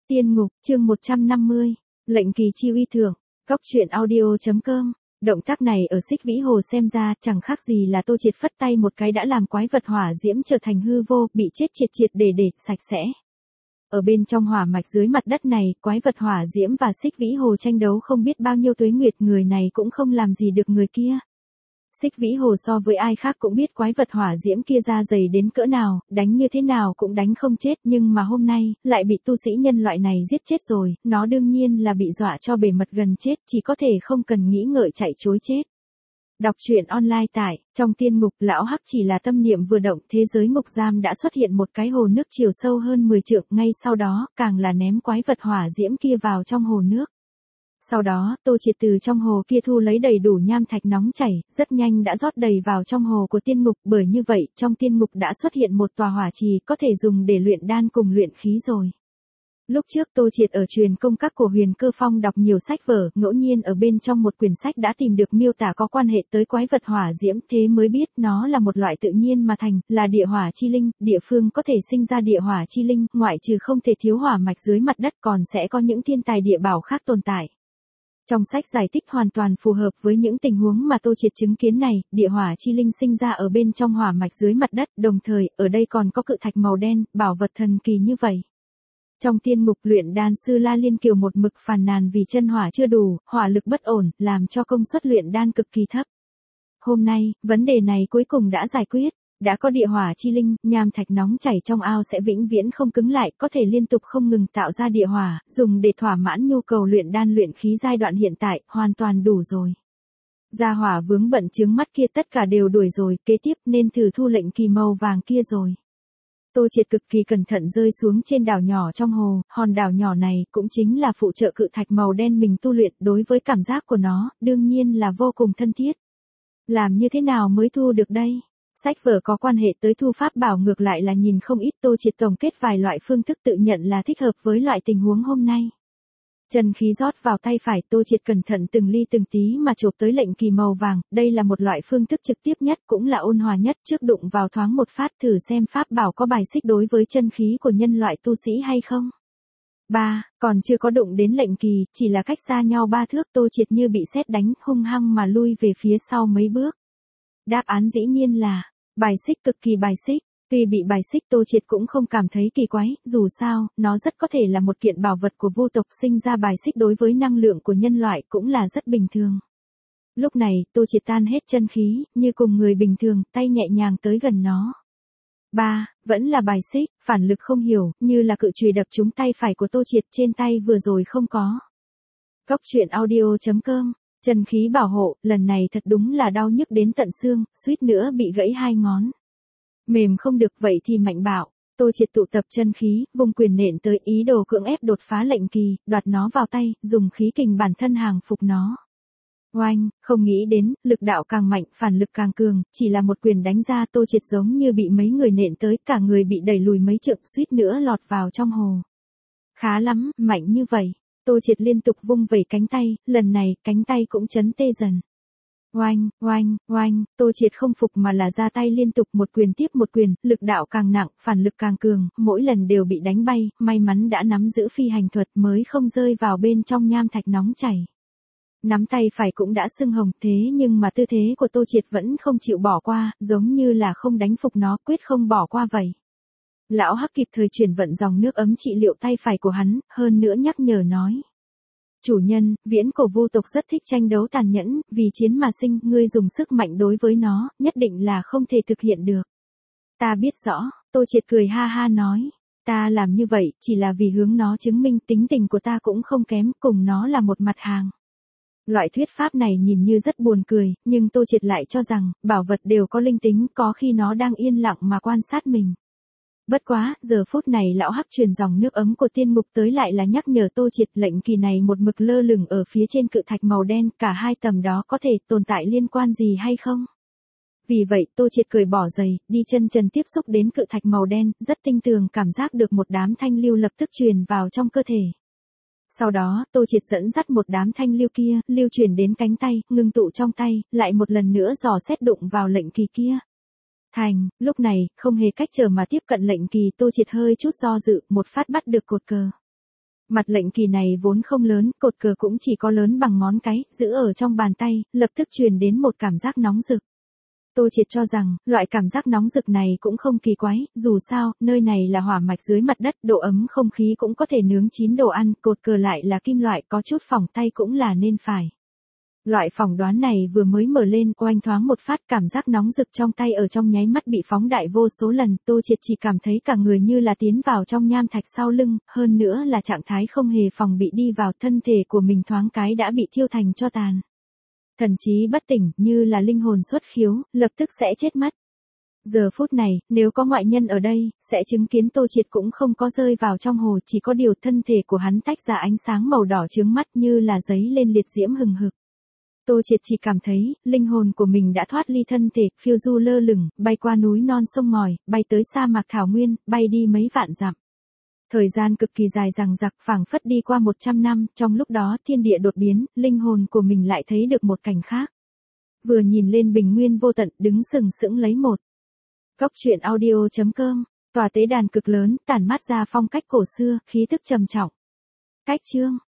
Tiên ngục, chương 150, lệnh kỳ chi uy thưởng, Cóc truyện audio.com. Động tác này ở Xích Vĩ Hồ xem ra chẳng khác gì là Tô Triệt phất tay một cái đã làm quái vật hỏa diễm trở thành hư vô, bị chết triệt để sạch sẽ. Ở bên trong hỏa mạch dưới mặt đất này, quái vật hỏa diễm và Xích Vĩ Hồ tranh đấu không biết bao nhiêu tuế nguyệt, người này cũng không làm gì được người kia. Xích Vĩ Hồ so với ai khác cũng biết quái vật hỏa diễm kia da dày đến cỡ nào, đánh như thế nào cũng đánh không chết, nhưng mà hôm nay, lại bị tu sĩ nhân loại này giết chết rồi, nó đương nhiên là bị dọa cho bề mật gần chết, chỉ có thể không cần nghĩ ngợi chạy trối chết. Đọc truyện online tại, trong tiên ngục, lão hắc chỉ là tâm niệm vừa động, thế giới ngục giam đã xuất hiện một cái hồ nước chiều sâu hơn 10 trượng, ngay sau đó, càng là ném quái vật hỏa diễm kia vào trong hồ nước. Sau đó, Tô Triệt từ trong hồ kia thu lấy đầy đủ nham thạch nóng chảy, rất nhanh đã rót đầy vào trong hồ của tiên ngục, bởi như vậy, trong tiên ngục đã xuất hiện một tòa hỏa trì có thể dùng để luyện đan cùng luyện khí rồi. Lúc trước Tô Triệt ở truyền công các của Huyền Cơ Phong đọc nhiều sách vở, ngẫu nhiên ở bên trong một quyển sách đã tìm được miêu tả có quan hệ tới quái vật hỏa diễm, thế mới biết nó là một loại tự nhiên mà thành, là địa hỏa chi linh, địa phương có thể sinh ra địa hỏa chi linh, ngoại trừ không thể thiếu hỏa mạch dưới mặt đất còn sẽ có những thiên tài địa bảo khác tồn tại. Trong sách giải thích hoàn toàn phù hợp với những tình huống mà Tô Triệt chứng kiến này, địa hỏa chi linh sinh ra ở bên trong hỏa mạch dưới mặt đất, đồng thời, ở đây còn có cự thạch màu đen, bảo vật thần kỳ như vậy. Trong tiên ngục, luyện đan sư La Liên Kiều một mực phàn nàn vì chân hỏa chưa đủ, hỏa lực bất ổn, làm cho công suất luyện đan cực kỳ thấp. Hôm nay, vấn đề này cuối cùng đã giải quyết. Đã có địa hỏa chi linh, nham thạch nóng chảy trong ao sẽ vĩnh viễn không cứng lại, có thể liên tục không ngừng tạo ra địa hỏa, dùng để thỏa mãn nhu cầu luyện đan luyện khí giai đoạn hiện tại, hoàn toàn đủ rồi. Gia hỏa vướng bận chướng mắt kia tất cả đều đuổi rồi, kế tiếp nên thử thu lệnh kỳ màu vàng kia rồi. Tô Triệt cực kỳ cẩn thận rơi xuống trên đảo nhỏ trong hồ, hòn đảo nhỏ này cũng chính là phụ trợ cự thạch màu đen mình tu luyện, đối với cảm giác của nó, đương nhiên là vô cùng thân thiết. Làm như thế nào mới thu được đây? Sách vở có quan hệ tới thu pháp bảo ngược lại là nhìn không ít. Tô Triệt tổng kết vài loại phương thức tự nhận là thích hợp với loại tình huống hôm nay. Chân khí rót vào tay phải, Tô Triệt cẩn thận từng ly từng tí mà chộp tới lệnh kỳ màu vàng, đây là một loại phương thức trực tiếp nhất cũng là ôn hòa nhất, trước đụng vào thoáng một phát thử xem pháp bảo có bài xích đối với chân khí của nhân loại tu sĩ hay không. 3. Còn chưa có đụng đến lệnh kỳ, chỉ là cách xa nhau 3 thước, Tô Triệt như bị sét đánh, hung hăng mà lui về phía sau mấy bước. Đáp án dĩ nhiên là bài xích, cực kỳ bài xích. Tuy bị bài xích, Tô Triệt cũng không cảm thấy kỳ quái, dù sao, nó rất có thể là một kiện bảo vật của vu tộc, sinh ra bài xích đối với năng lượng của nhân loại cũng là rất bình thường. Lúc này, Tô Triệt tan hết chân khí, như cùng người bình thường, tay nhẹ nhàng tới gần nó. 3. Vẫn là bài xích, phản lực không hiểu, như là cự chùy đập trúng tay phải của Tô Triệt, trên tay vừa rồi không có. Cóc truyện audio.com. Chân khí bảo hộ, lần này thật đúng là đau nhức đến tận xương, suýt nữa bị gãy 2 ngón. Mềm không được vậy thì mạnh bạo. Tô Triệt tụ tập chân khí, vùng quyền nện tới, ý đồ cưỡng ép đột phá lệnh kỳ, đoạt nó vào tay, dùng khí kình bản thân hàng phục nó. Oanh, không nghĩ đến, lực đạo càng mạnh, phản lực càng cường, chỉ là một quyền đánh ra, Tô Triệt giống như bị mấy người nện tới, cả người bị đẩy lùi mấy trượng, suýt nữa lọt vào trong hồ. Khá lắm, mạnh như vậy. Tô Triệt liên tục vung vẩy cánh tay, lần này, cánh tay cũng chấn tê dần. Oanh, oanh, oanh, Tô Triệt không phục mà là ra tay liên tục một quyền tiếp một quyền, lực đạo càng nặng, phản lực càng cường, mỗi lần đều bị đánh bay, may mắn đã nắm giữ phi hành thuật mới không rơi vào bên trong nham thạch nóng chảy. Nắm tay phải cũng đã sưng hồng, thế nhưng mà tư thế của Tô Triệt vẫn không chịu bỏ qua, giống như là không đánh phục nó, quyết không bỏ qua vậy. Lão Hắc kịp thời chuyển vận dòng nước ấm trị liệu tay phải của hắn, hơn nữa nhắc nhở nói. Chủ nhân, viễn cổ vu tộc rất thích tranh đấu tàn nhẫn, vì chiến mà sinh, ngươi dùng sức mạnh đối với nó, nhất định là không thể thực hiện được. Ta biết rõ, Tô Triệt cười ha ha nói. Ta làm như vậy, chỉ là vì hướng nó chứng minh tính tình của ta cũng không kém, cùng nó là một mặt hàng. Loại thuyết pháp này nhìn như rất buồn cười, nhưng Tô Triệt lại cho rằng, bảo vật đều có linh tính, có khi nó đang yên lặng mà quan sát mình. Bất quá, giờ phút này lão Hắc truyền dòng nước ấm của tiên ngục tới lại là nhắc nhở Tô Triệt, lệnh kỳ này một mực lơ lửng ở phía trên cự thạch màu đen, cả hai tầm đó có thể tồn tại liên quan gì hay không? Vì vậy, Tô Triệt cởi bỏ giày, đi chân trần tiếp xúc đến cự thạch màu đen, rất tinh tường cảm giác được một đám thanh lưu lập tức truyền vào trong cơ thể. Sau đó, Tô Triệt dẫn dắt một đám thanh lưu kia, lưu truyền đến cánh tay, ngưng tụ trong tay, lại một lần nữa dò xét đụng vào lệnh kỳ kia. Thành, lúc này, không hề cách chờ mà tiếp cận lệnh kỳ, Tô Triệt hơi chút do dự, một phát bắt được cột cờ. Mặt lệnh kỳ này vốn không lớn, cột cờ cũng chỉ có lớn bằng ngón cái, giữ ở trong bàn tay, lập tức truyền đến một cảm giác nóng rực. Tô Triệt cho rằng, loại cảm giác nóng rực này cũng không kỳ quái, dù sao, nơi này là hỏa mạch dưới mặt đất, độ ấm không khí cũng có thể nướng chín đồ ăn, cột cờ lại là kim loại, có chút phỏng tay cũng là nên phải. Loại phỏng đoán này vừa mới mở lên, oanh thoáng một phát, cảm giác nóng rực trong tay ở trong nháy mắt bị phóng đại vô số lần, Tô Triệt chỉ cảm thấy cả người như là tiến vào trong nham thạch sau lưng, hơn nữa là trạng thái không hề phòng bị đi vào, thân thể của mình thoáng cái đã bị thiêu thành tro tàn. Thần trí bất tỉnh, như là linh hồn xuất khiếu, lập tức sẽ chết mất. Giờ phút này, nếu có ngoại nhân ở đây, sẽ chứng kiến Tô Triệt cũng không có rơi vào trong hồ, chỉ có điều thân thể của hắn tách ra ánh sáng màu đỏ chướng mắt như là giấy lên liệt diễm hừng hực. Tô Triệt chỉ cảm thấy, linh hồn của mình đã thoát ly thân thể, phiêu du lơ lửng, bay qua núi non sông ngòi, bay tới sa mạc thảo nguyên, bay đi mấy vạn dặm. Thời gian cực kỳ dài dằng dặc, phảng phất đi qua 100 năm, trong lúc đó thiên địa đột biến, linh hồn của mình lại thấy được một cảnh khác. Vừa nhìn lên bình nguyên vô tận, đứng sừng sững lấy một. Góc truyện audio.com, tòa tế đàn cực lớn, tản mát ra phong cách cổ xưa, khí tức trầm trọng. Cách chương